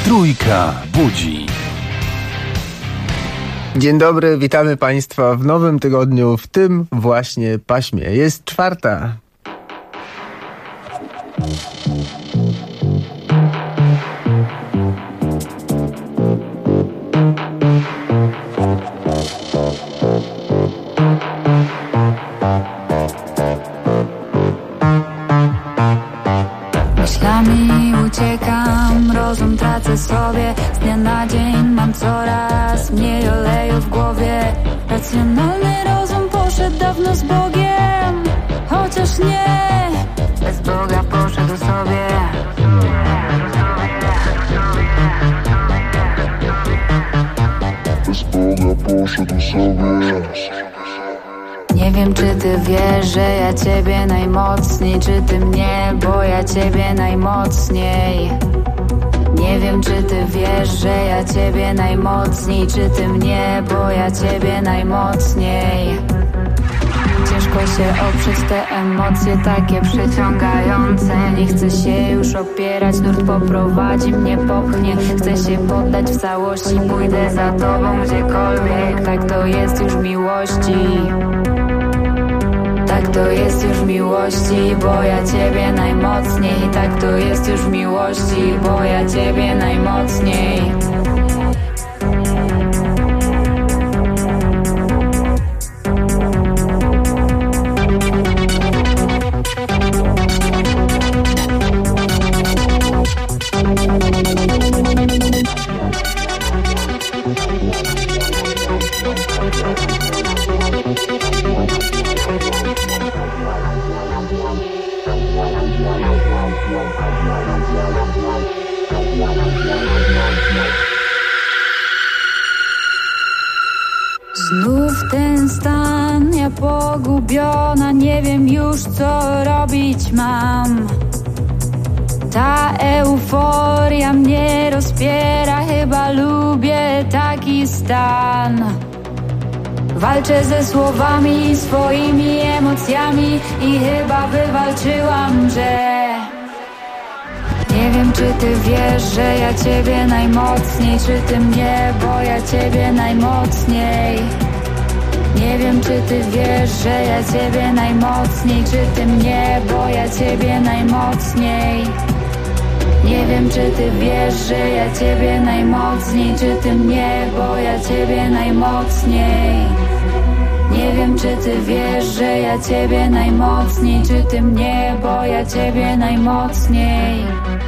Trójka budzi. Dzień dobry, witamy Państwa w nowym tygodniu, w tym właśnie paśmie. Jest czwarta. Myślami uciekam, rozum tracę sobie. Z dnia na dzień mam coraz mniej oleju w głowie. Racjonalny rozum poszedł dawno z Bogiem, chociaż nie, bez Boga poszedł sobie. Bez Boga poszedł sobie. Nie wiem, czy ty wiesz, że ja ciebie najmocniej, czy ty mnie, bo ja ciebie najmocniej. Nie wiem, czy ty wiesz, że ja ciebie najmocniej, czy ty mnie, bo ja ciebie najmocniej. Ciężko się oprzeć, te emocje takie przyciągające. Nie chcę się już opierać, nurt poprowadzi mnie, popchnie. Chcę się poddać w całości, pójdę za tobą gdziekolwiek. Tak to jest już w miłości. Tak to jest już w miłości, bo ja ciebie najmocniej. Tak to jest już w miłości, bo ja ciebie najmocniej. Znów ten stan, ja pogubiona, nie wiem już co robić mam. Ta euforia mnie rozpiera, chyba lubię taki stan. Walczę ze słowami, swoimi emocjami i chyba wywalczyłam, że nie wiem, czy ty wiesz, że ja ciebie najmocniej, czy ty mnie, bo ja ciebie najmocniej. Nie wiem, czy ty wiesz, że ja ciebie najmocniej, czy ty mnie, bo ja ciebie najmocniej. Nie wiem, czy ty wiesz, że ja ciebie najmocniej, czy ty mnie, bo ja ciebie najmocniej. Nie wiem, czy ty wiesz, że ja ciebie najmocniej, czy ty mnie, bo ja ciebie najmocniej.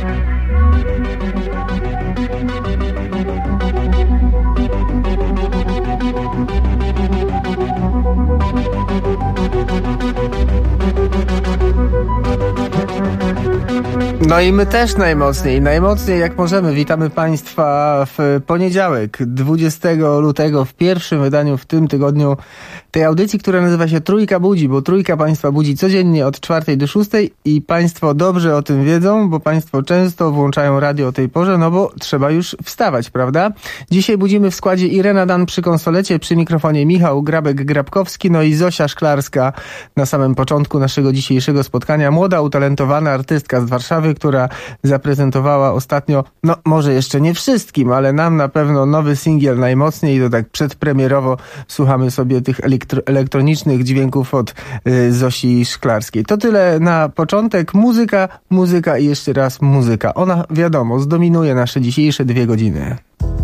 No i my też najmocniej jak możemy. Witamy Państwa w poniedziałek, 20 lutego, w pierwszym wydaniu w tym tygodniu tej audycji, która nazywa się Trójka budzi, bo Trójka Państwa budzi codziennie od 4 do 6 i Państwo dobrze o tym wiedzą, bo Państwo często włączają radio o tej porze, no bo trzeba już wstawać, prawda? Dzisiaj budzimy w składzie Irena Dan przy konsolecie, przy mikrofonie Michał Grabek-Grabkowski, no i Zosia Szklarska na samym początku naszego dzisiejszego spotkania. Młoda, utalentowana artystka z Warszawy, która zaprezentowała ostatnio, no może jeszcze nie wszystkim, ale nam na pewno nowy singiel najmocniej, to tak przedpremierowo słuchamy sobie tych elektronicznych dźwięków od Zosi Szklarskiej. To tyle na początek. Muzyka i jeszcze raz muzyka. Ona, wiadomo, zdominuje nasze dzisiejsze 2 godziny.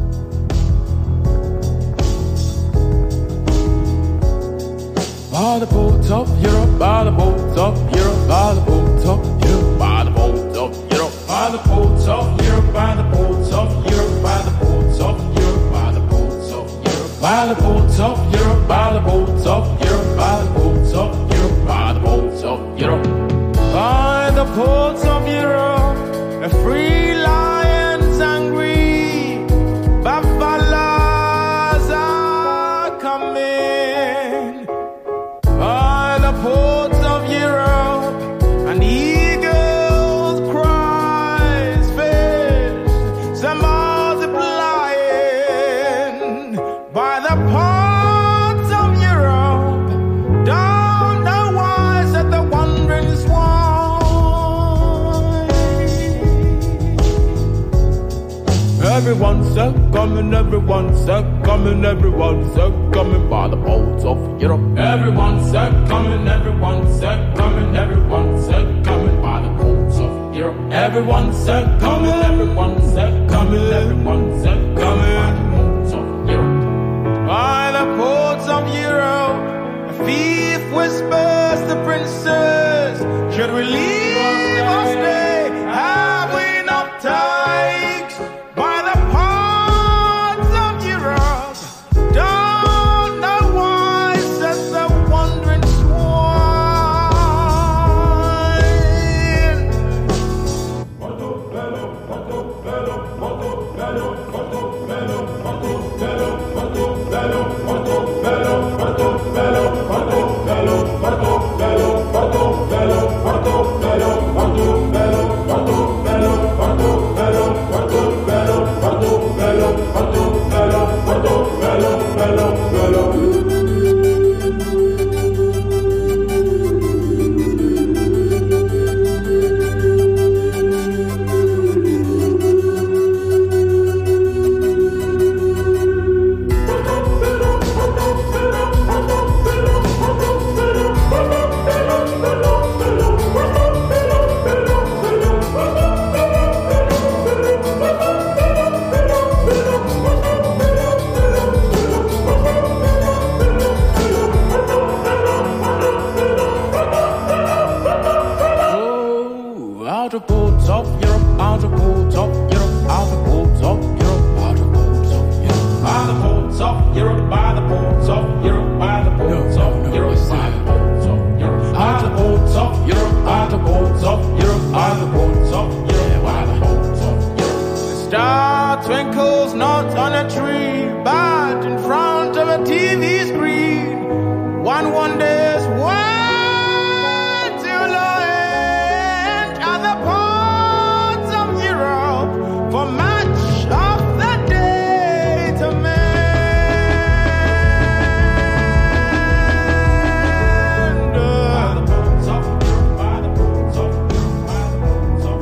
By the boats of Europe, by the boats of Europe, by the boats of Europe, by the boats of Europe, by the boats of Europe, by the boats of Europe, by the boats of Europe, by the boats of Europe, by the boats of Europe, by the boats of Europe, by the boats of Europe, by the boats of Europe, by the ports of Europe, a free lions angry, buffaloes are coming. By the ports of Europe, said coming, everyone said coming, everyone said coming by the boats of Europe. Everyone said coming, everyone said coming, everyone said coming by the boats of Europe. Everyone said coming, everyone said coming, everyone said coming by the boats of Europe. By the ports of Europe, a thief whispers the princess, should we leave or stay? Have we enough takes? By the ports of Europe, don't know why, says the wandering swine. Out of ports of Europe, out of ports of Europe, out of ports of Europe, out of ports of Europe, by the ports of Europe, by the ports of Europe, by the ports of Europe, by the ports of Europe, out of ports of Europe, out of ports of Europe, out of ports of Europe, by the ports of Europe. The star twinkles not on a tree, but in front of a TV screen. One wonders why. For much of the day to mend. By the ports of Europe, by the ports of Europe, by the ports of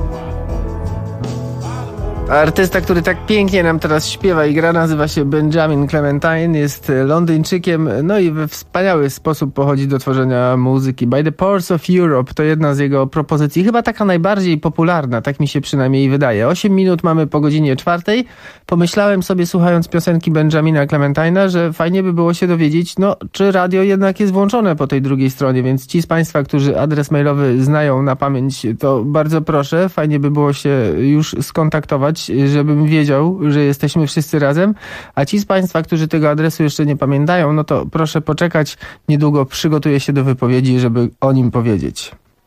Europe. Artysta, który tak pięknie nam teraz śpiewa i gra, nazywa się Benjamin Clementine, jest Londyńczykiem, no i we wspaniały sposób pochodzi do tworzenia muzyki. By the Ports of Europe to jedna z jego propozycji, chyba taka najbardziej popularna, tak mi się przynajmniej wydaje. 8 minut mamy po godzinie 4. Pomyślałem sobie, słuchając piosenki Benjamina Clementine'a, że fajnie by było się dowiedzieć, no, czy radio jednak jest włączone po tej drugiej stronie, więc ci z Państwa, którzy adres mailowy znają na pamięć, to bardzo proszę, fajnie by było się już skontaktować, żebym wiedział, że jesteśmy wszyscy razem, a ci z Państwa, którzy tego adresu jeszcze nie pamiętają, no to proszę poczekać, niedługo przygotuję się do wypowiedzi, żeby o nim powiedzieć.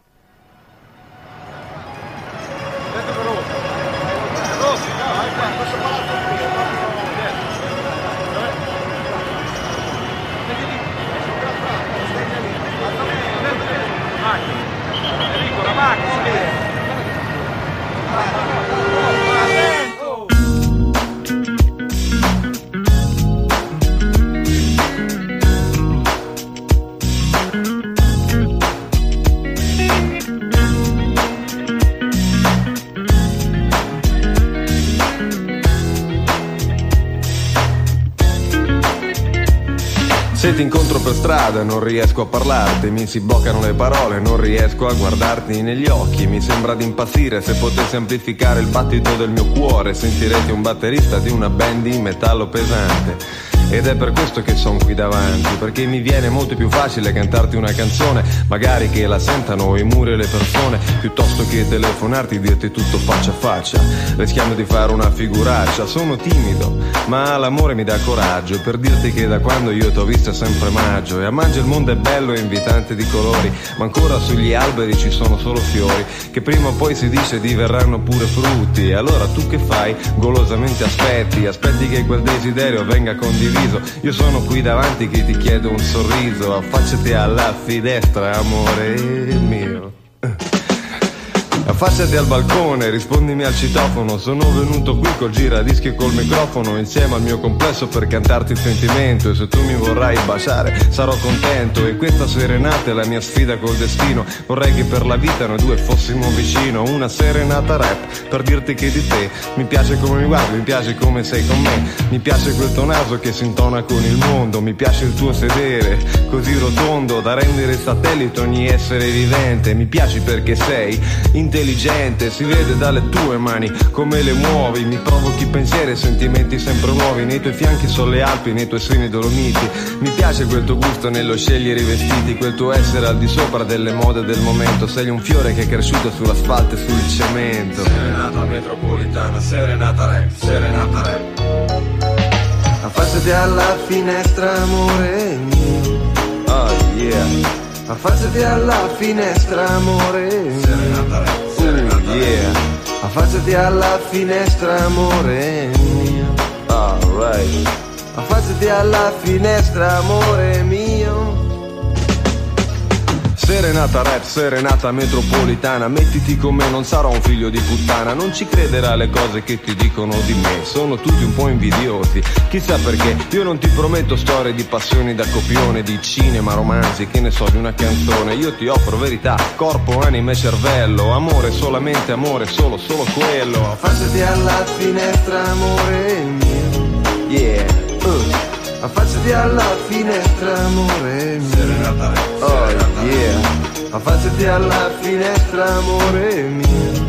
Se ti incontro per strada non riesco a parlarti, mi si bloccano le parole, non riesco a guardarti negli occhi. Mi sembra di impazzire, se potessi amplificare il battito del mio cuore sentirete un batterista di una band di metallo pesante. Ed è per questo che son qui davanti, perché mi viene molto più facile cantarti una canzone, magari che la sentano i muri e le persone, piuttosto che telefonarti e dirti tutto faccia a faccia. Rischiamo di fare una figuraccia, sono timido, ma l'amore mi dà coraggio per dirti che da quando io t'ho visto è sempre maggio, e a maggio il mondo è bello e invitante di colori, ma ancora sugli alberi ci sono solo fiori, che prima o poi si dice diverranno pure frutti. E allora tu che fai? Golosamente aspetti che quel desiderio venga condiviso. Io sono qui davanti che ti chiedo un sorriso, affacciati alla finestra, amore mio. Affacciati al balcone, rispondimi al citofono. Sono venuto qui col giradischi e col microfono, insieme al mio complesso per cantarti il sentimento. E se tu mi vorrai baciare sarò contento. E questa serenata è la mia sfida col destino. Vorrei che per la vita noi due fossimo vicino. Una serenata rap per dirti che di te mi piace come mi guardi, mi piace come sei con me. Mi piace quel tuo naso che si intona con il mondo. Mi piace il tuo sedere così rotondo da rendere satellite ogni essere vivente. Mi piaci perché sei intelligente, si vede dalle tue mani come le muovi. Mi provochi pensieri e sentimenti sempre nuovi. Nei tuoi fianchi sono le Alpi, nei tuoi seni Dolomiti. Mi piace quel tuo gusto nello scegliere i vestiti, quel tuo essere al di sopra delle mode del momento. Sei un fiore che è cresciuto sull'asfalto e sul cemento. Serenata metropolitana, serenata rap, serenata rap. Affacciati alla finestra, amore mio. Oh yeah. Affacciati alla finestra, amore mio. Serenata rap, serenata yeah. Affacciati alla finestra, amore mio. Alright. Affacciati alla finestra, amore mio. Serenata rap, serenata metropolitana. Mettiti con me, non sarò un figlio di puttana. Non ci crederà alle cose che ti dicono di me. Sono tutti un po' invidiosi, chissà perché. Io non ti prometto storie di passioni da copione, di cinema, romanzi, che ne so, di una canzone. Io ti offro verità, corpo, anima e cervello. Amore, solamente amore, solo quello. Affacciati alla finestra, amore mio. Yeah. Affacciati alla finestra, amore mio. Serenata rap, oh yeah. Affacciati alla finestra, amore mio.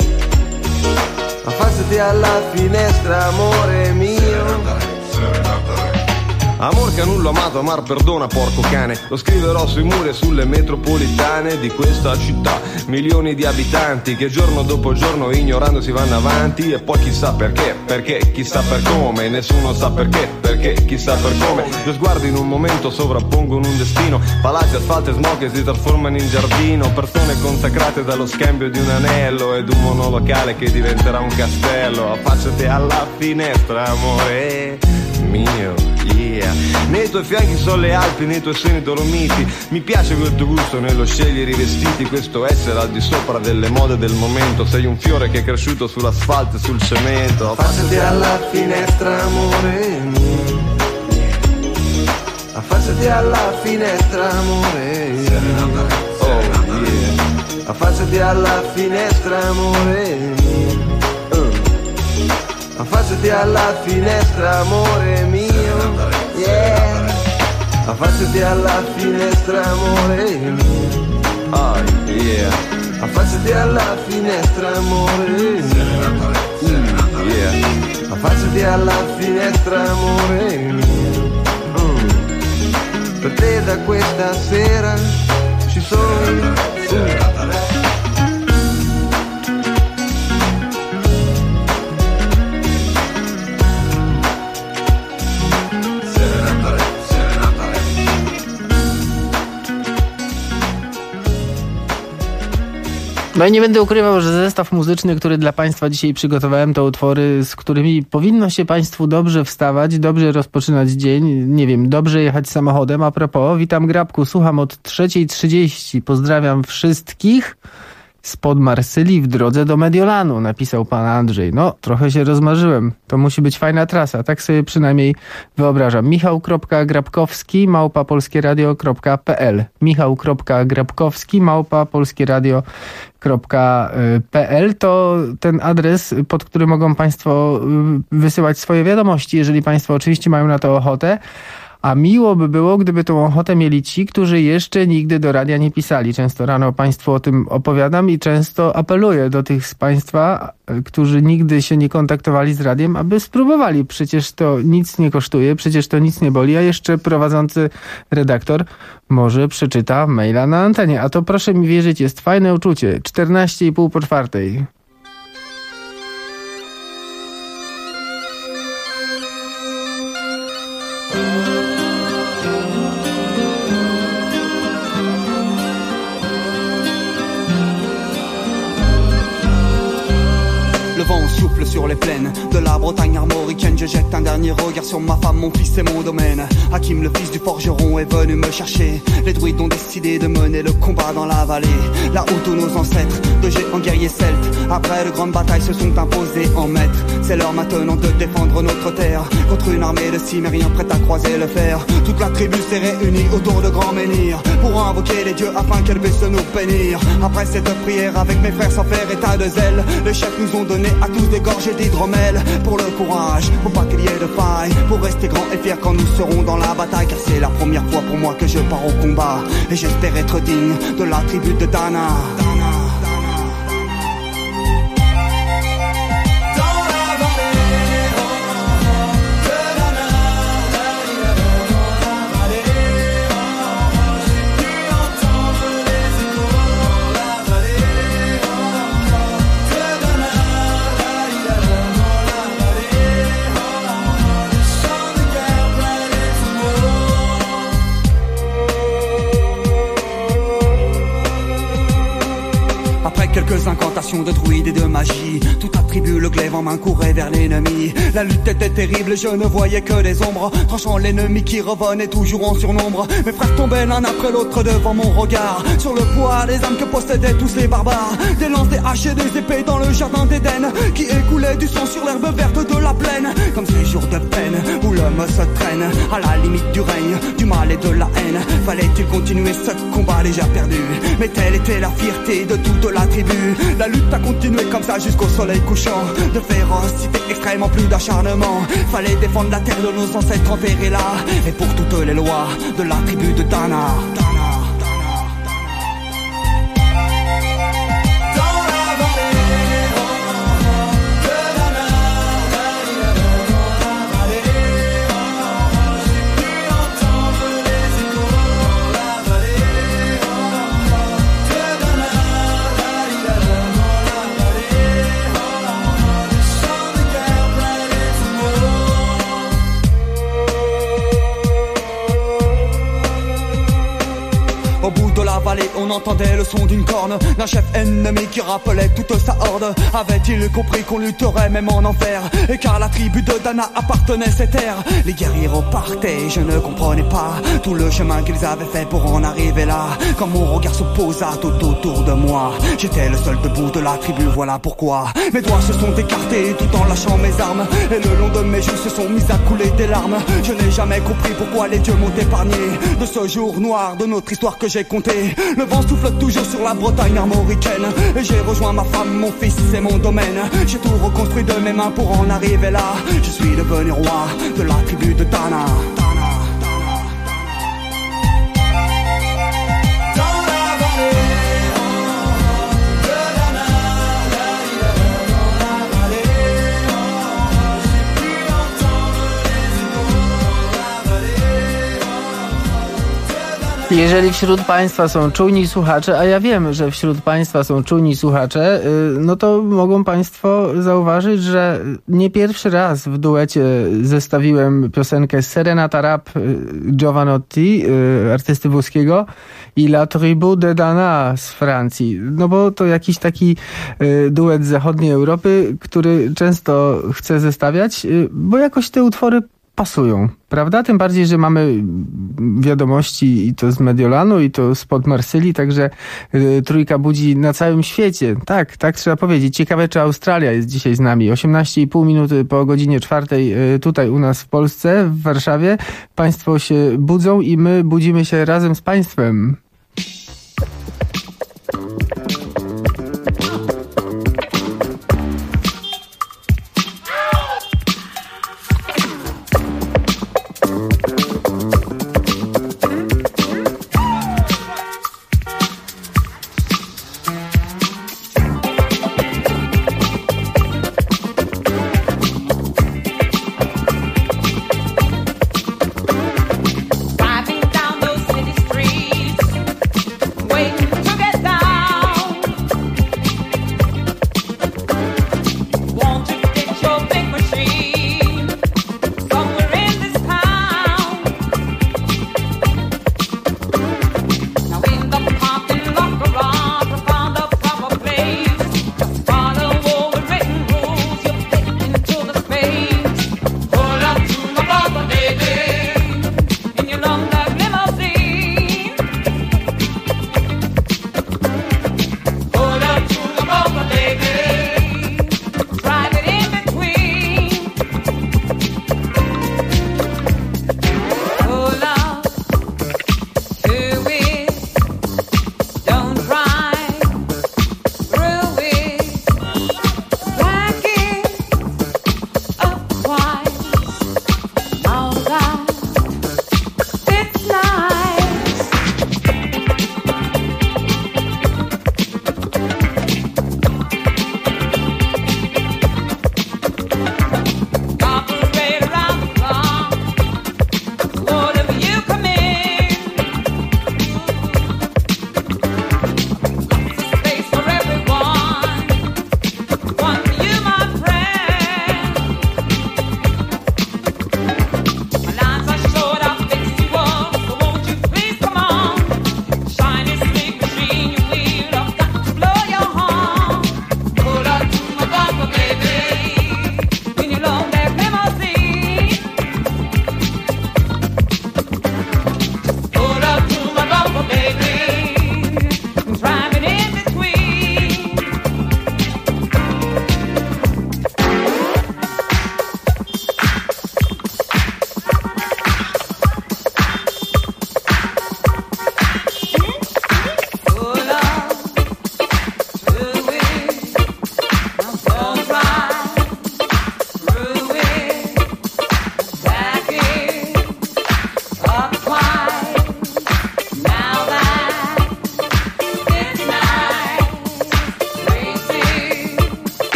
Affacciati alla finestra, amore mio. Serenata rap, serenata rap. Amor che nullo amato, amar perdona, porco cane. Lo scriverò sui muri e sulle metropolitane di questa città. Milioni di abitanti che giorno dopo giorno ignorando si vanno avanti. E poi chissà perché, chissà per come. Nessuno sa perché, chissà per come. Due sguardi in un momento sovrappongono un destino. Palazzi, asfalto e smog che si trasformano in giardino. Persone consacrate dallo scambio di un anello ed un monolocale che diventerà un castello. Affacciati alla finestra, amore mio, yeah. Nei tuoi fianchi sono le Alpi, nei tuoi seni Dolomiti. Mi piace quel tuo gusto nello scegliere i vestiti, questo essere al di sopra delle mode del momento. Sei un fiore che è cresciuto sull'asfalto e sul cemento. Affacciati alla finestra, amore mio. Affacciati alla finestra, amore mio. Oh yeah. Affacciati alla finestra, amore mio. Affacciati alla finestra, amore mio. Yeah. Affacciati alla finestra, amore mio. Oh yeah. Affacciati alla finestra, amore mio. Yeah. Affacciati alla finestra, amore mio. Per te da questa sera ci sono. No i nie będę ukrywał, że zestaw muzyczny, który dla Państwa dzisiaj przygotowałem, to utwory, z którymi powinno się Państwu dobrze wstawać, dobrze rozpoczynać dzień, nie wiem, dobrze jechać samochodem. A propos, witam Grabku, słucham od 3:30. Pozdrawiam wszystkich spod Marsylii w drodze do Mediolanu, napisał pan Andrzej. No, trochę się rozmarzyłem. To musi być fajna trasa, tak sobie przynajmniej wyobrażam. Michał.grabkowski@polskieradio.pl Michał.grabkowski@polskieradio.pl to ten adres, pod który mogą Państwo wysyłać swoje wiadomości, jeżeli Państwo oczywiście mają na to ochotę. A miło by było, gdyby tą ochotę mieli ci, którzy jeszcze nigdy do radia nie pisali. Często rano Państwu o tym opowiadam i często apeluję do tych z Państwa, którzy nigdy się nie kontaktowali z radiem, aby spróbowali. Przecież to nic nie kosztuje, przecież to nic nie boli, a jeszcze prowadzący redaktor może przeczyta maila na antenie. A to proszę mi wierzyć, jest fajne uczucie. 14:30. Le vent mon souffle sur les plaines de la Bretagne armoricaine. Je jette un dernier regard sur ma femme, mon fils et mon domaine. Hakim, le fils du forgeron, est venu me chercher. Les druides ont décidé de mener le combat dans la vallée, là où tous nos ancêtres, de géants guerriers celtes, après de grandes batailles se sont imposés en maîtres. C'est l'heure maintenant de défendre notre terre contre une armée de Cimériens prête à croiser le fer. Toute la tribu s'est réunie autour de grands menhirs pour invoquer les dieux afin qu'elle puisse nous bénir. Après cette prière avec mes frères sans faire état de zèle, les chefs nous ont donné à tous des gorgées d'hydromel. Pour le courage, pour pas qu'il y ait de faille, pour rester grand et fier quand nous serons dans la bataille. Car c'est la première fois pour moi que je pars au combat, et j'espère être digne de la tribu de Dana. Quelques incantations de druides et de magie, toute la tribu, le glaive en main, courait vers l'ennemi. La lutte était terrible, je ne voyais que des ombres, tranchant l'ennemi qui revenait toujours en surnombre. Mes frères tombaient l'un après l'autre devant mon regard, sur le poids des âmes que possédaient tous les barbares. Des lances, des haches et des épées dans le jardin d'Éden, qui écoulait du sang sur l'herbe verte de la plaine. Comme ces jours de peine où l'homme se traîne à la limite du règne, du mal et de la haine. Fallait-il continuer ce combat déjà perdu? Mais telle était la fierté de toute la tribu. La lutte a continué comme ça jusqu'au soleil couchant. De férocité extrême en plus d'acharnement. Fallait défendre la terre de nos ancêtres enterrés là, et pour toutes les lois de la tribu de Dana. On entendait le son d'une corne, d'un chef ennemi qui rappelait toute sa horde. Avait-il compris qu'on lutterait même en enfer, et qu'à la tribu de Dana appartenait ces terres? Les guerriers repartaient, je ne comprenais pas tout le chemin qu'ils avaient fait pour en arriver là. Quand mon regard se posa tout autour de moi, j'étais le seul debout de la tribu, voilà pourquoi mes doigts se sont écartés tout en lâchant mes armes, et le long de mes joues se sont mis à couler des larmes. Je n'ai jamais compris pourquoi les dieux m'ont épargné de ce jour noir de notre histoire que j'ai compté. Le vent souffle toujours sur la Bretagne armoricaine, et j'ai rejoint ma femme, mon fils et mon domaine. J'ai tout reconstruit de mes mains pour en arriver là. Je suis devenu roi de la tribu de Dana. Jeżeli wśród Państwa są czujni słuchacze, a ja wiem, że wśród Państwa są czujni słuchacze, no to mogą Państwo zauważyć, że nie pierwszy raz w duecie zestawiłem piosenkę Serenata Rap Giovanotti, artysty włoskiego, i La Tribu de Dana z Francji. No bo to jakiś taki duet z zachodniej Europy, który często chcę zestawiać, bo jakoś te utwory pasują, prawda? Tym bardziej, że mamy wiadomości i to z Mediolanu, i to spod Marsylii, także Trójka budzi na całym świecie. Tak trzeba powiedzieć. Ciekawe, czy Australia jest dzisiaj z nami. 18,5 minuty po godzinie 4 tutaj u nas w Polsce, w Warszawie. Państwo się budzą i my budzimy się razem z Państwem. Driving down those city streets,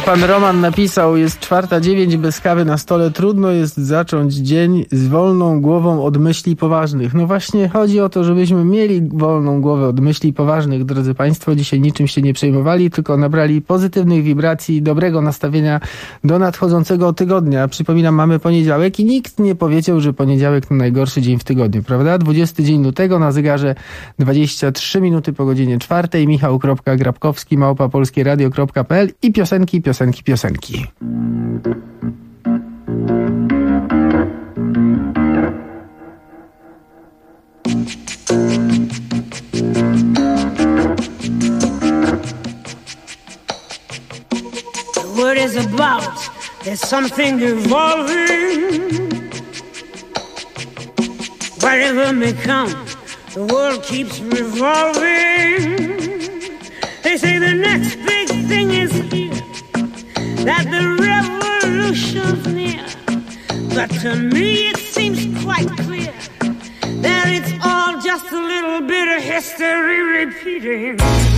Pan Roman napisał, jest 4:09, bez kawy na stole, trudno jest zacząć dzień z wolną głową od myśli poważnych. No właśnie chodzi o to, żebyśmy mieli wolną głowę od myśli poważnych, drodzy Państwo. Dzisiaj niczym się nie przejmowali, tylko nabrali pozytywnych wibracji, dobrego nastawienia do nadchodzącego tygodnia. Przypominam, mamy poniedziałek i nikt nie powiedział, że poniedziałek to najgorszy dzień w tygodniu, prawda? 20 dzień lutego, na zegarze 23 minuty po godzinie 4. Michał.Grabkowski @polskieradio.pl i piosenki. The word is about, there's something evolving. Whatever may come, the world keeps revolving. They say the next big thing is here, that the revolution's near. But to me it seems quite clear that it's all just a little bit of history repeating.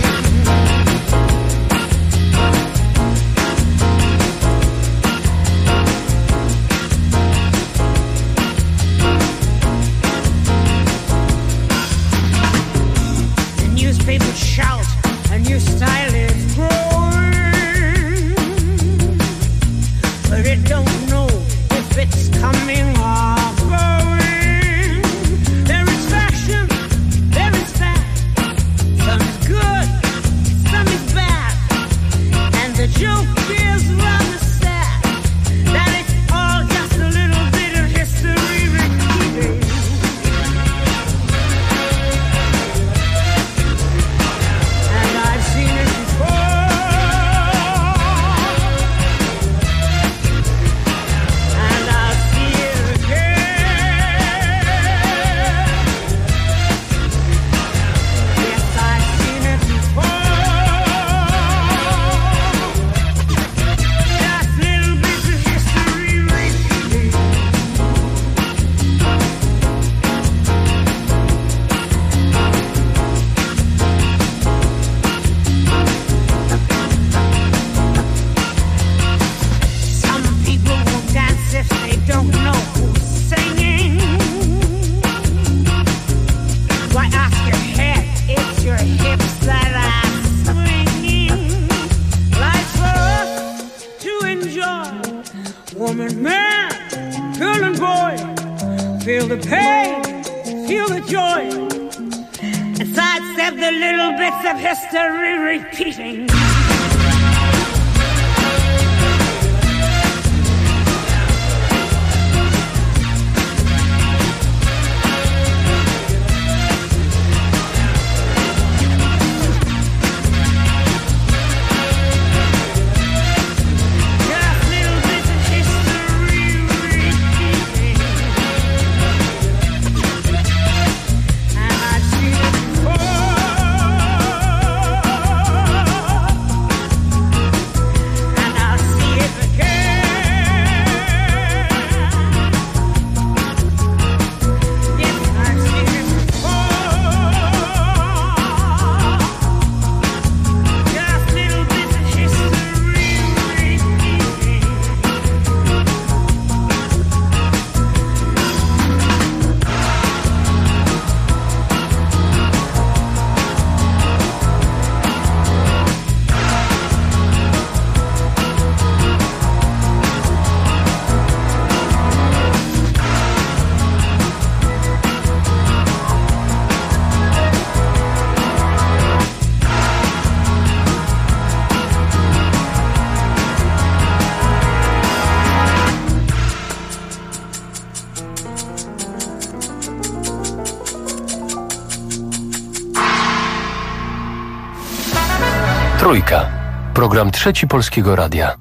The newspapers shout, a new style is growing, but it don't know if it's coming or going. There is fashion, there is fad, some is good, some is bad, and the joke is rather sad, that it's all just a little bit of history repeating. And I've seen it before, and I'll see it again. Yes, I've seen it before. Just little bits of history repeating. Some people will dance if they don't know who's singing. Why ask your head? It's your hips that are swinging. Life's for us to enjoy. Woman, man, girl and boy, feel the pain, feel the joy, and sidestep the little bits of history repeating. Just little bits of history repeating. And I've seen it before, and I'll see it again. Yes, I've seen it before. Just little bits of history repeating. Trójka. Program Trzeci Polskiego Radia.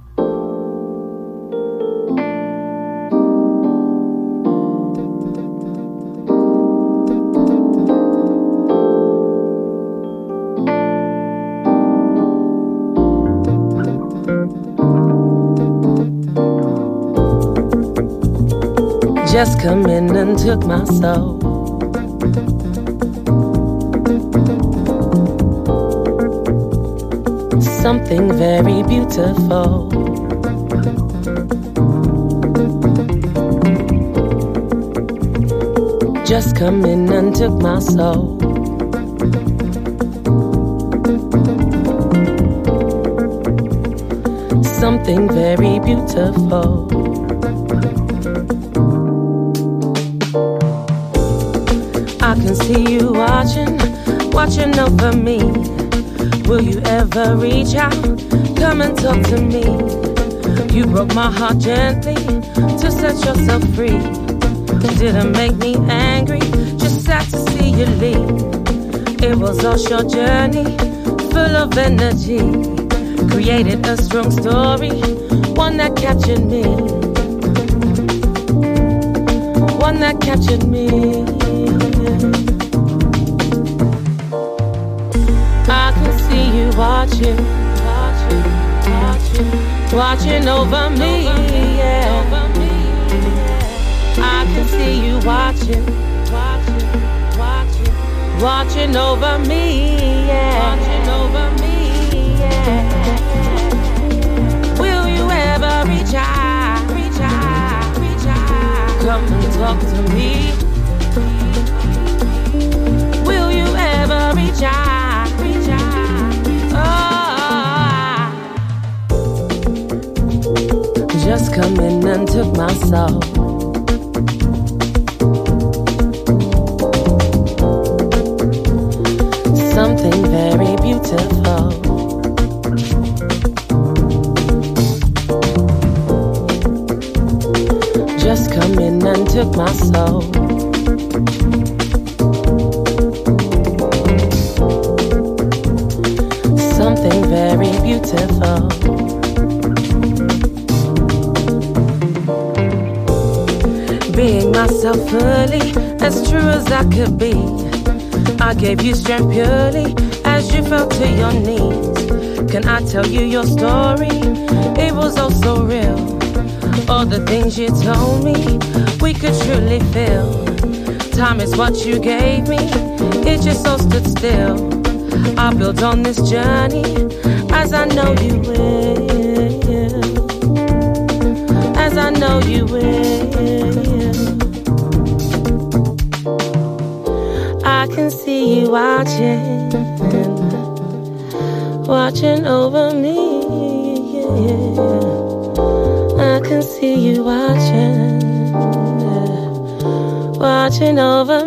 Just come in and took my soul. something very beautiful. Just come in and took my soul. Something very beautiful. I can see you watching over me. Will you ever reach out? Come and talk to me. You broke my heart gently to set yourself free. Didn't make me angry, just sad to see you leave. It was a short journey, full of energy. Created a strong story, one that captured me. One that captured me. I can see you watching over me, yeah. I can see you watching over me, yeah. Will you ever reach out? Come and talk to me. Will you ever reach out? Just come in and took my soul. Something very beautiful. Just come in and took my soul. Something very beautiful. Being myself fully, as true as I could be. I gave you strength purely as you fell to your knees. Can I tell you your story? It was oh so real. All the things you told me, we could truly feel. Time is what you gave me, it just so stood still. I built on this journey, as I know you will. As I know you will. I can see you watching over me, yeah. I can see you watching over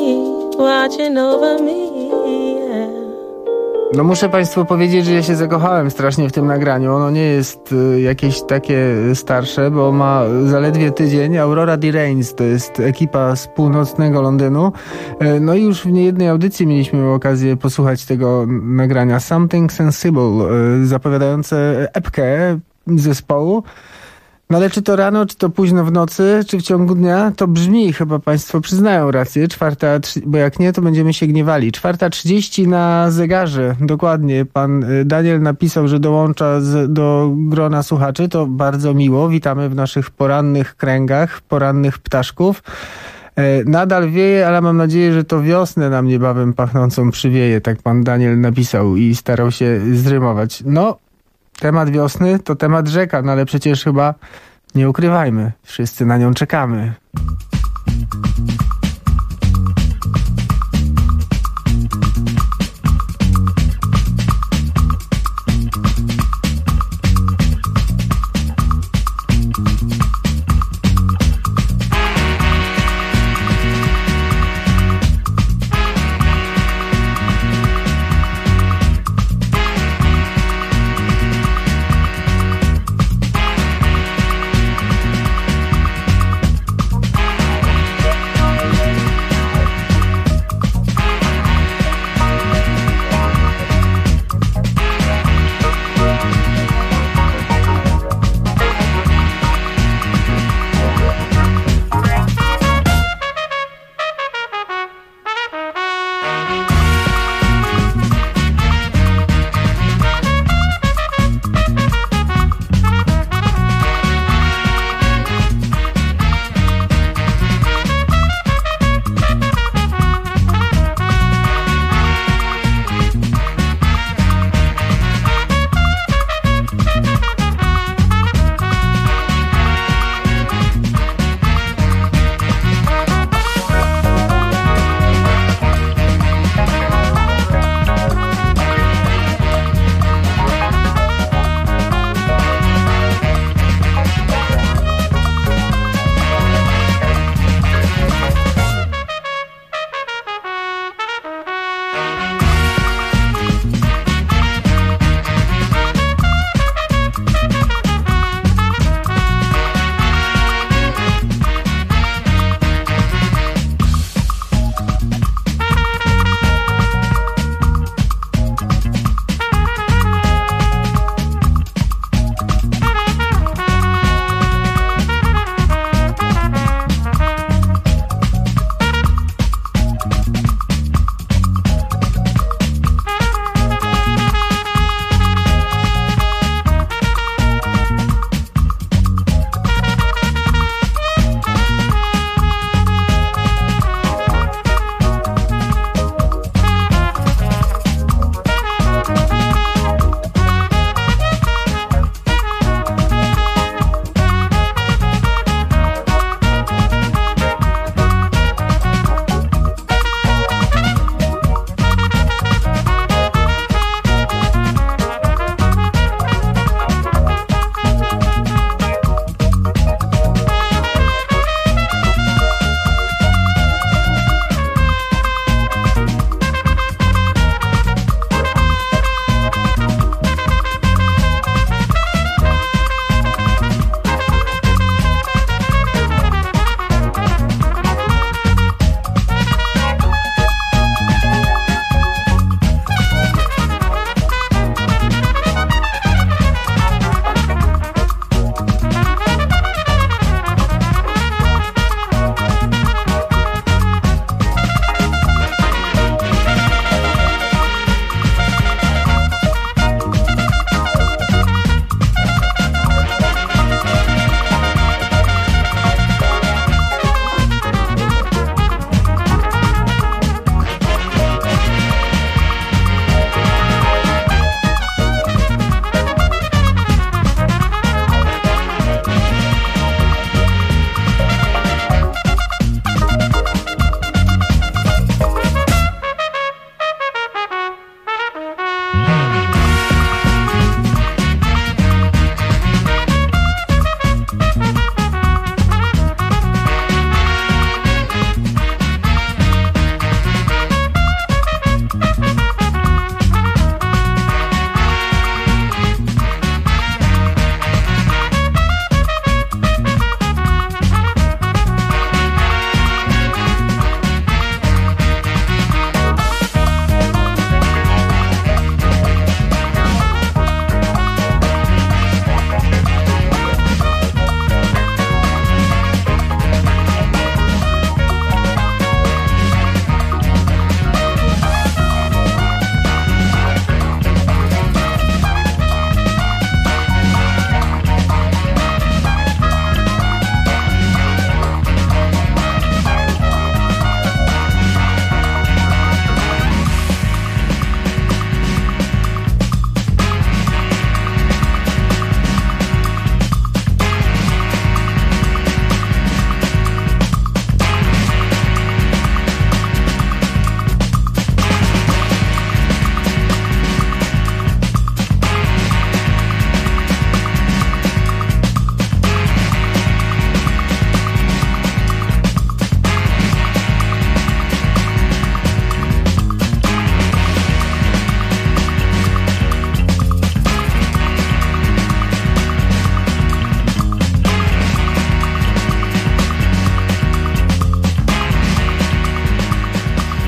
me, yeah. No muszę Państwu powiedzieć, że ja się zakochałem strasznie w tym nagraniu. Ono nie jest jakieś takie starsze, bo ma zaledwie tydzień. Aurora The Rains to jest ekipa z północnego Londynu. No i już w niejednej audycji mieliśmy okazję posłuchać tego nagrania. Something Sensible, zapowiadające epkę zespołu. No ale czy to rano, czy to późno w nocy, czy w ciągu dnia, to brzmi, chyba Państwo przyznają rację, bo jak nie, to będziemy się gniewali. 4:30 na zegarze, dokładnie. Pan Daniel napisał, że dołącza do grona słuchaczy, to bardzo miło. Witamy w naszych porannych kręgach, porannych ptaszków. Nadal wieje, ale mam nadzieję, że to wiosnę nam niebawem pachnącą przywieje, tak pan Daniel napisał i starał się zrymować. No, temat wiosny to temat rzeka, no ale przecież chyba nie ukrywajmy, wszyscy na nią czekamy.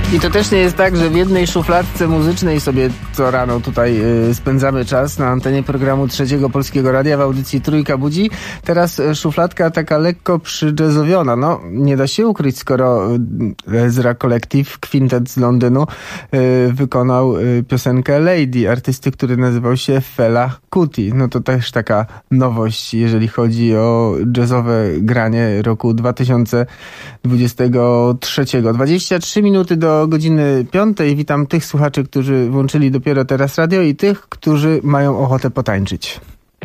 I to też nie jest tak, że w jednej szufladce muzycznej sobie co rano tutaj spędzamy czas na antenie programu Trzeciego Polskiego Radia w audycji Trójka Budzi. Teraz szufladka taka lekko przydżezowiona. No, nie da się ukryć, skoro Ezra Collective, kwintet z Londynu, wykonał piosenkę Lady, artysty, który nazywał się Fela Kuti. No to też taka nowość, jeżeli chodzi o jazzowe granie roku 2023. 23 minuty do godziny 5. Witam tych słuchaczy, którzy włączyli dopiero teraz radio i tych, którzy mają ochotę potańczyć.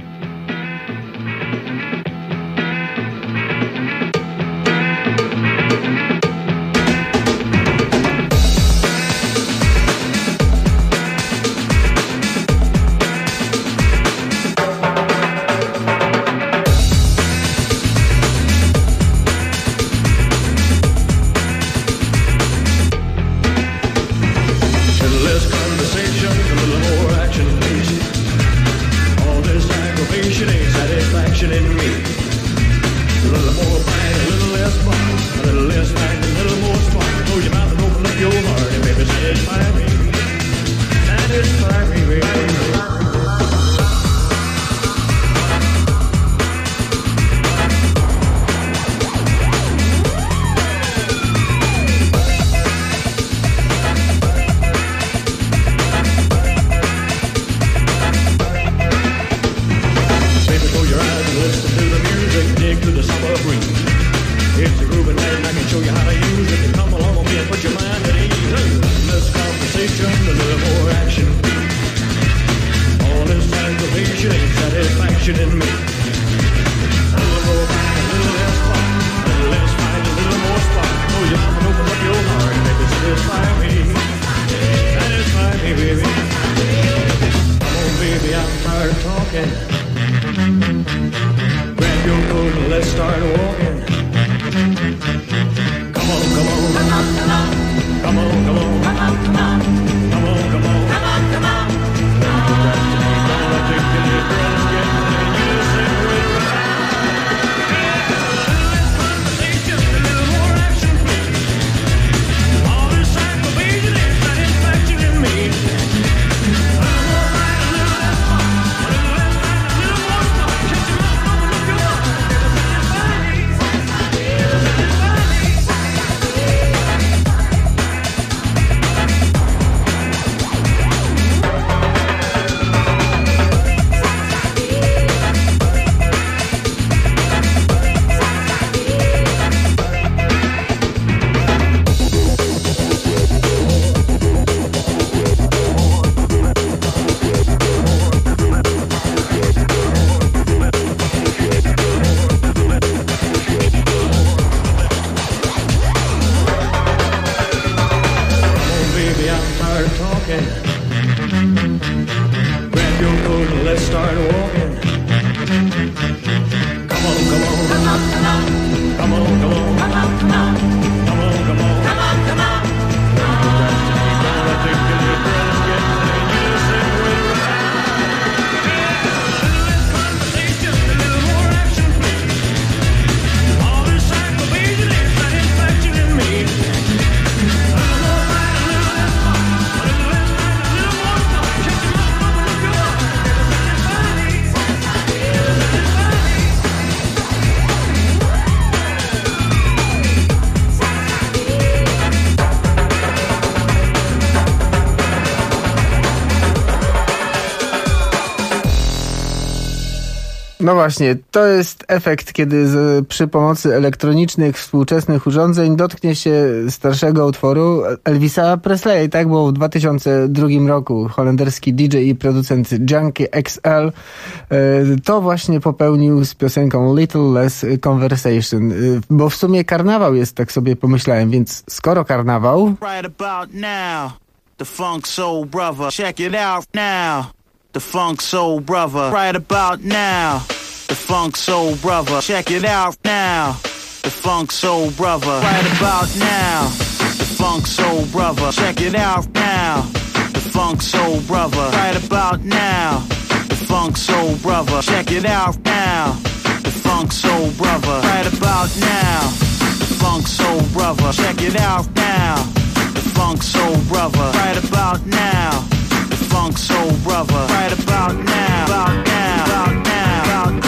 No właśnie, to jest efekt, kiedy przy pomocy elektronicznych, współczesnych urządzeń dotknie się starszego utworu Elvisa Presleya, tak? Bo w 2002 roku holenderski DJ i producent Junkie XL to właśnie popełnił z piosenką Little Less Conversation. Bo w sumie karnawał jest, tak sobie pomyślałem, więc skoro karnawał... Right about now, the funk soul brother, check it out now. The funk soul brother, right about now. The funk soul brother, check it out now. The funk soul brother, right about now. The funk soul brother, check it out now. The funk soul brother, right about now. The funk soul brother, check it out now. The funk soul brother, right about now. The funk soul brother, check it out now. The Funk Soul Brother, right about now. The Funk Soul Brother, right about now. About now, about now, about now.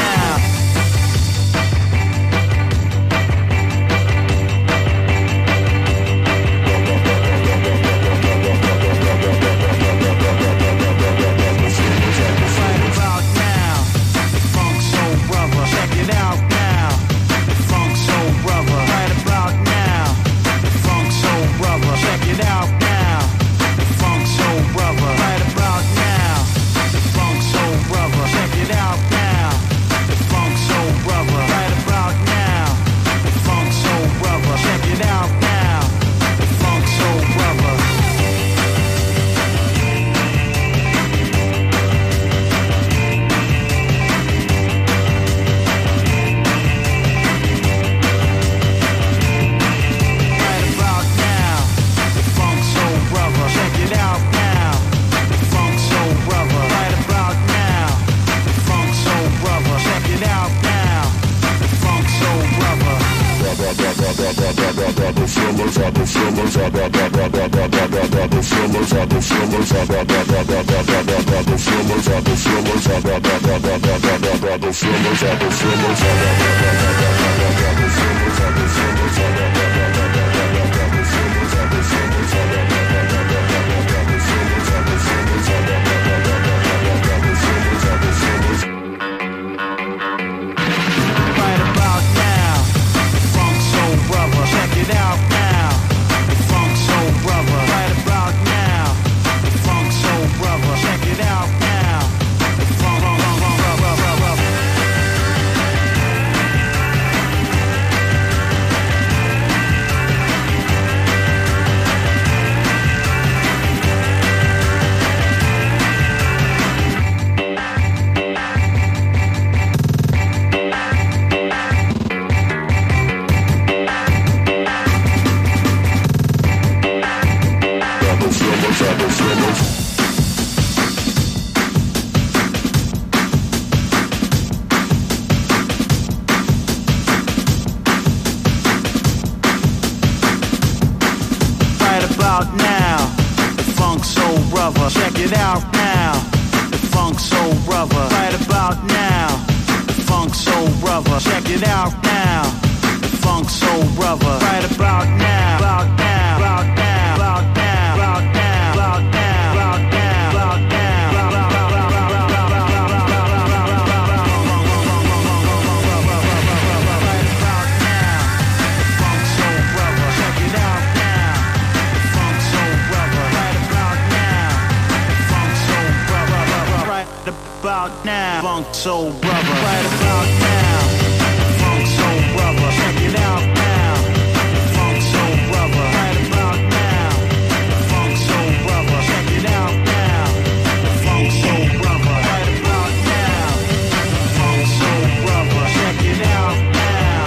Soul Brother, right about now. Funk Soul Brother, check it out now. Funk Soul Brother, right about now. Funk Soul Brother, check it out now. Funk Soul Brother, right about now. Funk Soul Brother, check it out now.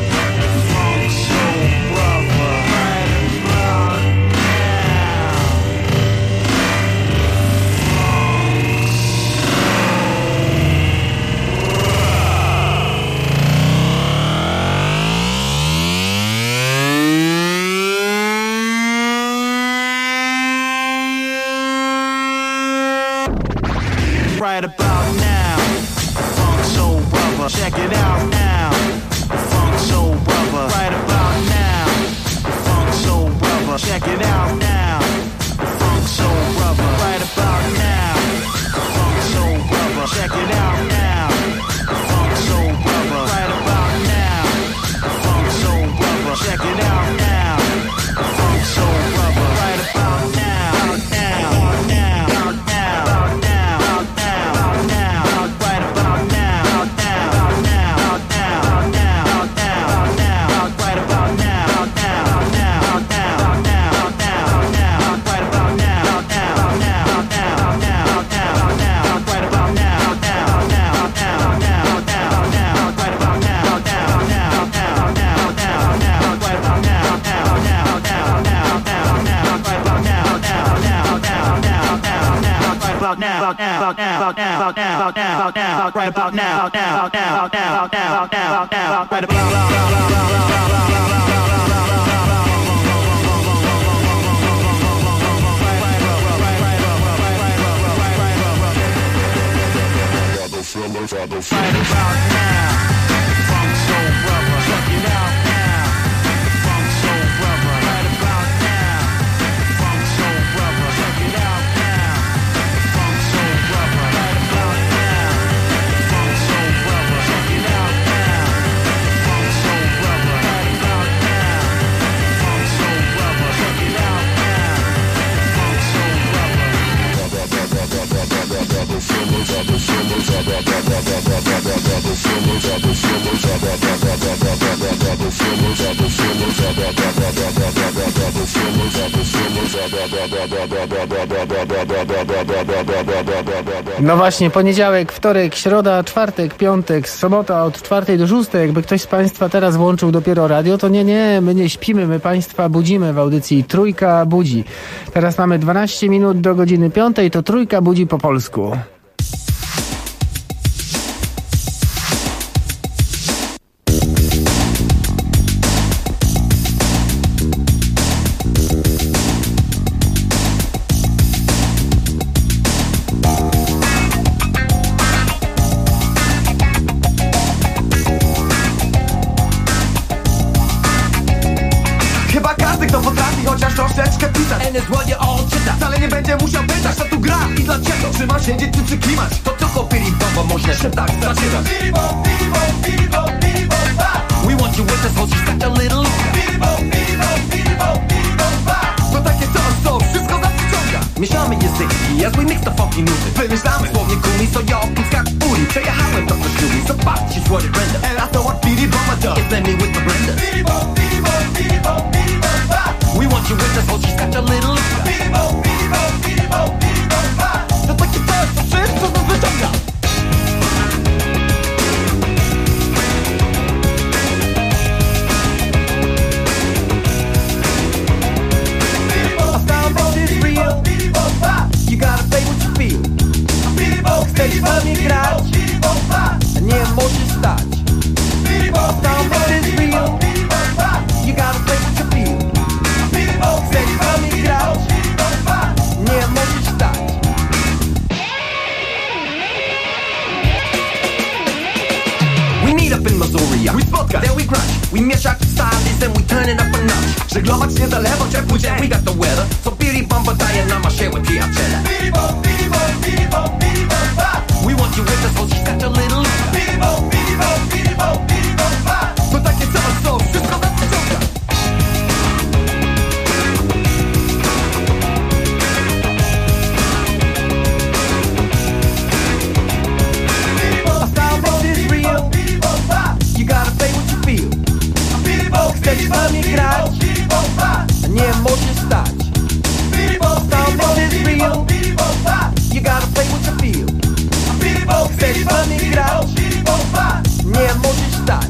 Funk Soul Brother, right about right about now. Funk Soul Brother, check it out now. Funk Soul Brother, right about now. Funk Soul Brother, check it out now. Funk Soul Brother, right about now. Funk Soul Brother, check it out now. Funk Soul Brother, right about now. Funk Soul Brother, check it out now. Funk Soul Brother, right about now. Right about now, right about No właśnie, poniedziałek, wtorek, środa, czwartek, piątek, sobota od 4 do 6. Jakby ktoś z Państwa teraz włączył dopiero radio, to nie, my nie śpimy, my Państwa budzimy w audycji Trójka Budzi. Teraz mamy 12 minut do godziny 5, to Trójka Budzi po polsku. Wcale nie będzie musiał pytać, co tu gra i dlaczego. Czy ma siedzieć, czy przyklimać, to tylko piri-bomba może się tak zaczynać. Piri-bom, piri-bom, piri-bom, piri-bom, ba. We want you with us, choć jest taka little luka. Piri-bom, piri-bom, piri-bom, piri-bom, ba. To takie co, wszystko zaciąga. Mieszamy języki, as we mix the funky music. Wymyślamy słownikami, so y'all can skak booty. Przejechałem to coś lubi, zobaczcie what it render. And I know what piri-bomba does, it's me with the blender. Piri-bom, piri-bom, piri-bom, piri-bom, ba. We want you with us, choć jest taka little luka. Piri-bom, piri-bom, piri-bom, piri-bom, ba. To takie coś, co wszystko to wyciąga. You gotta say what you feel. Chcesz z nami grać, nie możesz stać. Sound is real. You gotta say what you feel. Chcesz z nami grać, nie możesz stać. We meet up in Missouri, we spotka, there we grudge. We mieszać styles and we turn it up a notch. Żeglować nie zalewo, ciepły dzień, we got the weather. So piri-bomba daje nam a się przyjaciele. Piri-bom, piri-bom, piri-bom, piri-bom, ba. We want you with us, choć jest a little luka. Piri-bom, piri-bom, piri-bom, piri-bom, ba. To takie co, wszystko zaciąga. A style is real. You gotta say what you feel. Chcesz z nami grać, nie możesz stać. Sound is real. You gotta say what you feel. Chcesz z nami grać, nie możesz stać.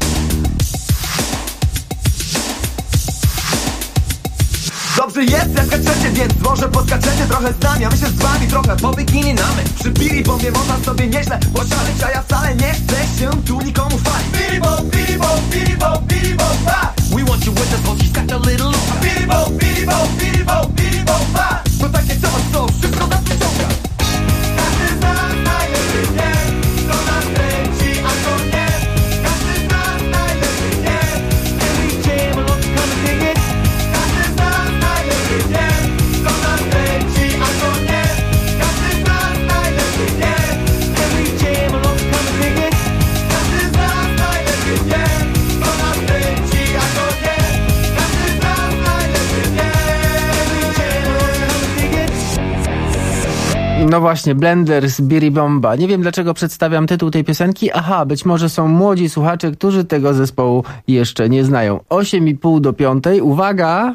Dobrze jest, jak skaczecie, więc może poskaczecie trochę z nami, a my się z wami trochę powyginamy. Przy piri-bombie można sobie nieźle poszaleć, a ja wcale nie chcę się tu nikomu falić. Piri-bom, piri-bom, piri-bom, piri-bom, ba. We want you with us, choć jest taka little luka. Piri-bom, piri-bom, piri-bom, piri-bom, ba. To takie co, wszystko zaciąga. Każdy z nas najlepiej wie, co nas kręci, a co nie. Każdy z nas najlepiej wie, and we jam along to come and dig it. Każdy z nas najlepiej wie, co nas kręci, a co nie. Każdy z nas najlepiej wie, and we jam along to come and dig it. Każdy z nas najlepiej wie, co nas kręci, a co nie. Każdy z nas najlepiej wie, and we jam along to come and dig it. No właśnie, Blenders, Piri-bomba. Nie wiem, dlaczego przedstawiam tytuł tej piosenki. Aha, być może są młodzi słuchacze, którzy tego zespołu jeszcze nie znają. 8:30 do 5. Uwaga!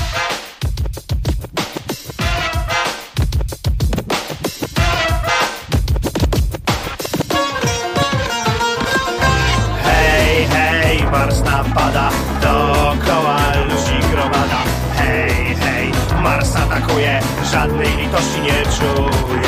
Hej, hej, Mars napada, dookoła ludzi gromada. Hej, hej, Mars atakuje, żadnej litości nie czuje.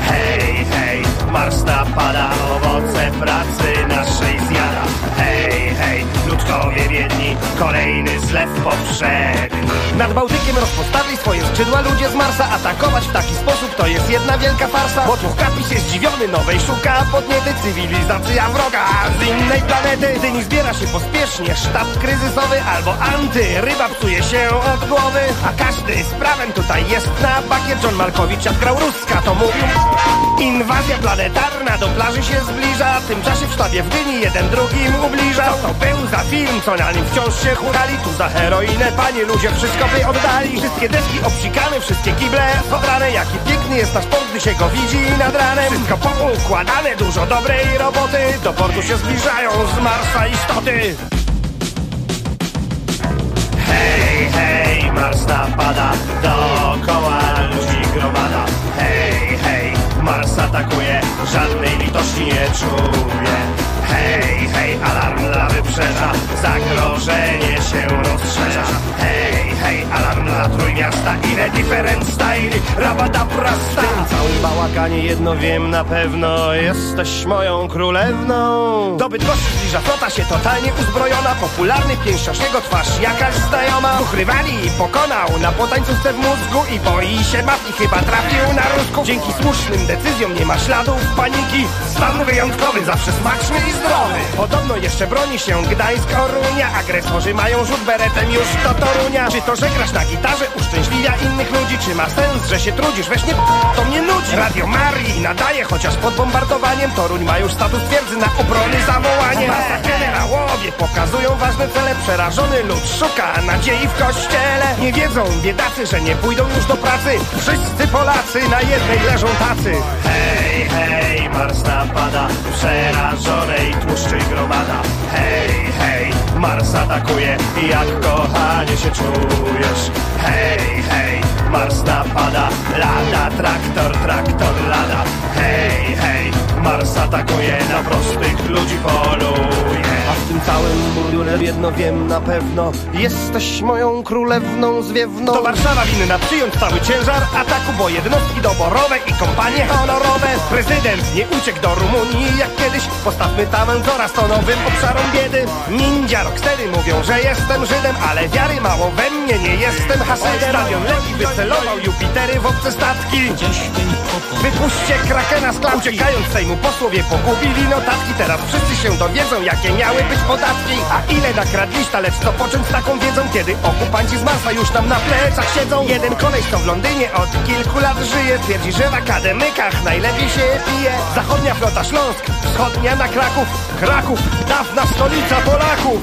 Hej, hej, Mars napada, owoce pracy naszej zjada. Hej, Hej, hej, ludkowie biedni, kolejny zlew poprzedni. Nad Bałtykiem rozpostawili swoje skrzydła ludzie z Marsa. Atakować w taki sposób to jest jedna wielka farsa. Bo Kapis jest zdziwiony, nowej szuka podniety, cywilizacja wroga z innej planety. Gdy zbiera się pospiesznie sztab kryzysowy albo anty, ryba psuje się od głowy. A każdy z prawem tutaj jest na bakier. John Malkowicz jak grał Ruska, to mówił: inwazja planetarna do plaży się zbliża. W tym czasie w sztabie w Gdyni jeden drugim ubliża. To był za film, co na nim wciąż się churali. Tu za heroinę, panie, ludzie wszystko by oddali. Wszystkie deski obsikane, wszystkie kible pobrane. Jaki piękny jest nasz port, gdy się go widzi nad ranem. Wszystko poukładane, dużo dobrej roboty. Do portu się zbliżają z Marsa istoty. Hej, hej, Mars napada, dookoła ludzi gromada. Hej, hej, Mars atakuje, żadnej litości nie czuje. Hej, hej, alarm dla wybrzeża, zagrożenie się rozszerza. Hej, hej, alarm dla Trójmiasta, ile different style, rabadabra style. W tym całym bałaganie jedno wiem na pewno, jesteś moją królewną. Do Bydgoszczy zbliża flota się totalnie uzbrojona. Popularny pięściarz, jego twarz jakaś znajoma. Duch rywali pokonał na potańcówce w mózgu i boi się babki, chyba trafił na Rusku. Dzięki słusznym decyzjom nie ma śladów paniki. Stan wyjątkowy, zawsze smaczny i zdrowy. Podobno jeszcze broni się Gdańsk, Orunia. Agresorzy mają rzut beretem już do Torunia. Czy to, że grasz na gitarze uszczęśliwia innych ludzi? Czy ma sens, że się trudzisz? Weź nie to mnie nudzi. Radio Marii nadaje, chociaż pod bombardowaniem. Toruń ma już status twierdzy na obrony zawołanie. Generałowie pokazują ważne cele. Przerażony lud szuka nadziei w kościele. Nie wiedzą biedacy, że nie pójdą już do pracy. Wszyscy Polacy na jednej leżą tacy. Hej, hej, Mars napada, przerażonej tłuszczy gromada. Hej, hej, Mars atakuje, jak kochanie się czujesz. Hej, hej, Mars napada, lada, traktor, lada. Hej, hej, Mars atakuje, na prostych ludzi poluje. A w tym całym burdule jedno wiem na pewno, jesteś moją królewną zwiewną. To Warszawa winna przyjąć cały ciężar ataku, bo jednostki doborowe i kompanie honorowe. Prezydent nie uciekł do Rumunii jak kiedyś. Postawmy tamę coraz to nowym obszarom biedy. Ninja rockstery mówią, że jestem Żydem, ale wiary mało we mnie, nie jestem Hasydem. Stadion Legii wycelował Jupitery w obce statki. Wypuśćcie krakena z klatki. Uciekając z Sejmu posłowie pogubili notatki. Teraz wszyscy się dowiedzą, jakie miały być podatki. A ile nakradli lecz co począć z taką wiedzą, kiedy okupanci z Marsa już tam na plecach siedzą. Jeden koleś, co w Londynie od kilku lat żyje, twierdzi, że w akademykach najlepiej się pije. Zachodnia flota Śląsk, wschodnia na Kraków. Kraków, dawna stolica Polaków.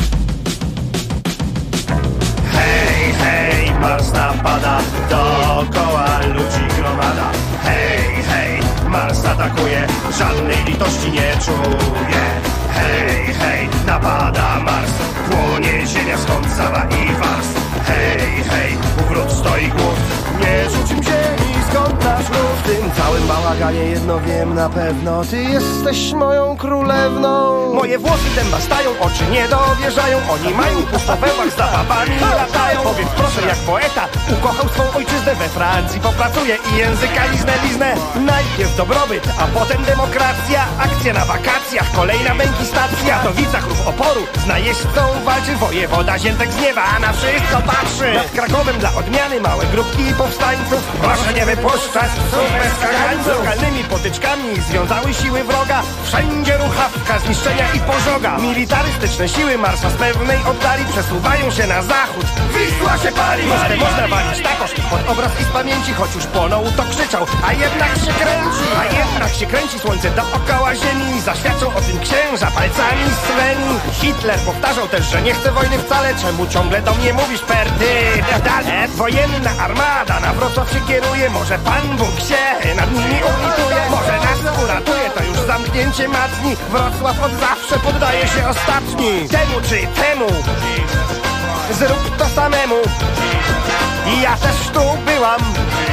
Hej, hej, Mars napada, dookoła ludzi gromada. Hej, hej, Mars atakuje, żadnej litości nie czuje. Hej, hej, napada Mars, płonie ziemia skąd Zawa i Wars. Hej, hej, u wrót stoi głód, nie rzuć im ziemi, skąd nasz lud. W tym całym bałaganie jedno wiem na pewno, ty jesteś moją królewną. Moje włosy dęba stają, oczy nie dowierzają. Oni mają pusto we łbach, za babami latają. Powiedz proszę jak poeta, ukochał swą ojczyznę. We Francji popracuje i języka liznę. Najpierw dobrobyt, a potem demokracja. Akcja na wakacjach, kolejna męki stacja. W Katowicach ruch oporu, z najeźdźcą walczy. Wojewoda ziętek z nieba, a na wszystko patrzy. Nad Krakowem dla odmiany małe grupki powstańców. Proszę nie wypuszczać bez kagańców. Lokalnymi potyczkami związały siły wroga. Wszędzie ruchawka, zniszczenia i pożoga. Militarystyczne siły Marsa z pewnej oddali przesuwają się na zachód. Wisła się pali! Można walić takoż pod obraz i z pamięci. Choć już płonął, to krzyczał, a jednak się kręci. Słońce dookoła ziemi, zaświadczą o tym księża palcami swymi. Hitler powtarzał też, że nie chce wojny wcale. Czemu ciągle do mnie mówisz perty? Dalej, wojenna armada na Wrocław się kieruje. Może Pan Bóg się nad nimi ulituje. Może nas uratuje, to już zamknięcie matni. Wrocław od zawsze poddaje się ostatni. Temu czy temu, zrób to samemu. I ja też tu byłam,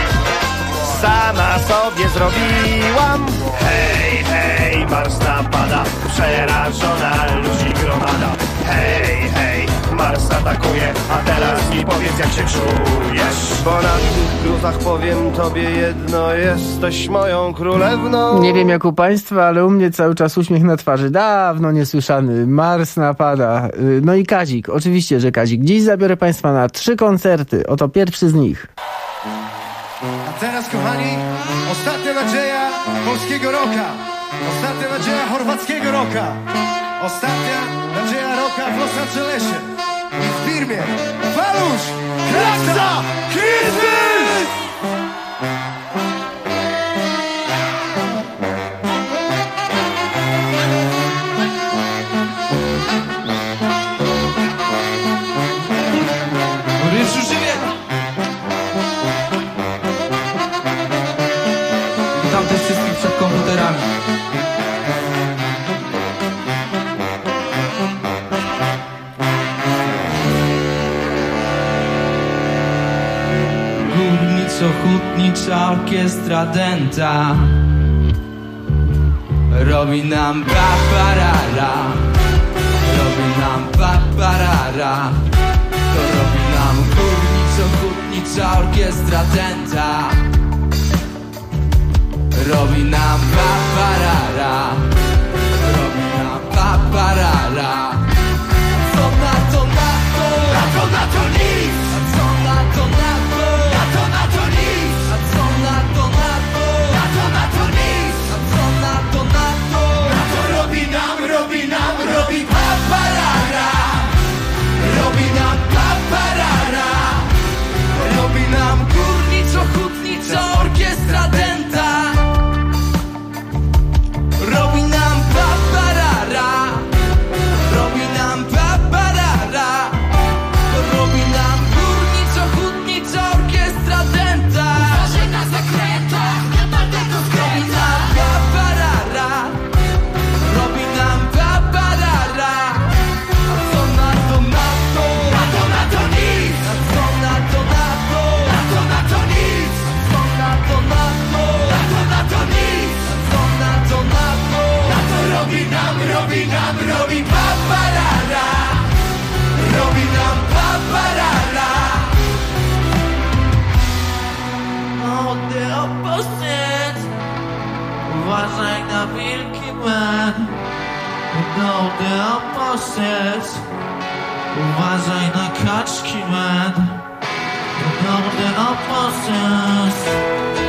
sama sobie zrobiłam. Hej, hej, Mars napada, przerażona ludzi gromada. Hej, hej, Mars atakuje, a teraz mi powiedz jak się czujesz. Bo na tych gruzach powiem tobie jedno, jesteś moją królewną. Nie wiem jak u państwa, ale u mnie cały czas uśmiech na twarzy. Dawno niesłyszany. Mars napada. No i Kazik. Oczywiście, że Kazik. Dziś zabiorę państwa na 3 koncerty. Oto pierwszy z nich. A teraz, kochani, ostatnia nadzieja polskiego rocka. Ostatnia nadzieja chorwackiego rocka. Ostatnia nadzieja rocka w Los Angelesie i w Birmie. Waluś! Kraksa! Kirby! Ryszard żyje! Witam też wszystkich przed komputerami. Górniczo-hutnicza orkiestra Denta robi nam paparara, robi nam paparara. To robi nam górniczo-hutnicza orkiestra Denta. Robi nam paparara, robi nam paparara. Co na to na to? Na to na to nic! A co na to na to? Na to na to nic! A co na to na to? Na to na to nic! A co na to na to? Na to robi paparara. Robi nam paparara. Robi nam górniczo-hutnicza orkiestra Denta. Robi nam paparara. Robi nam paparara. Robi nam górniczo-hutnicza orkiestra Denta. Uważaj na zakrętach, nie będę go skręcał. Robi nam paparara. Robi nam paparara. A co na to na to? Na to na to nic! A co na to na to? Na to na to nic! A co na to na to? Na to na to nic! A co na to na to? Na to robi paparara. Robi nam paparara. No the opposite. Uważaj na wilki, man. No the opposite. Uważaj na kaczki, man. No the opposite.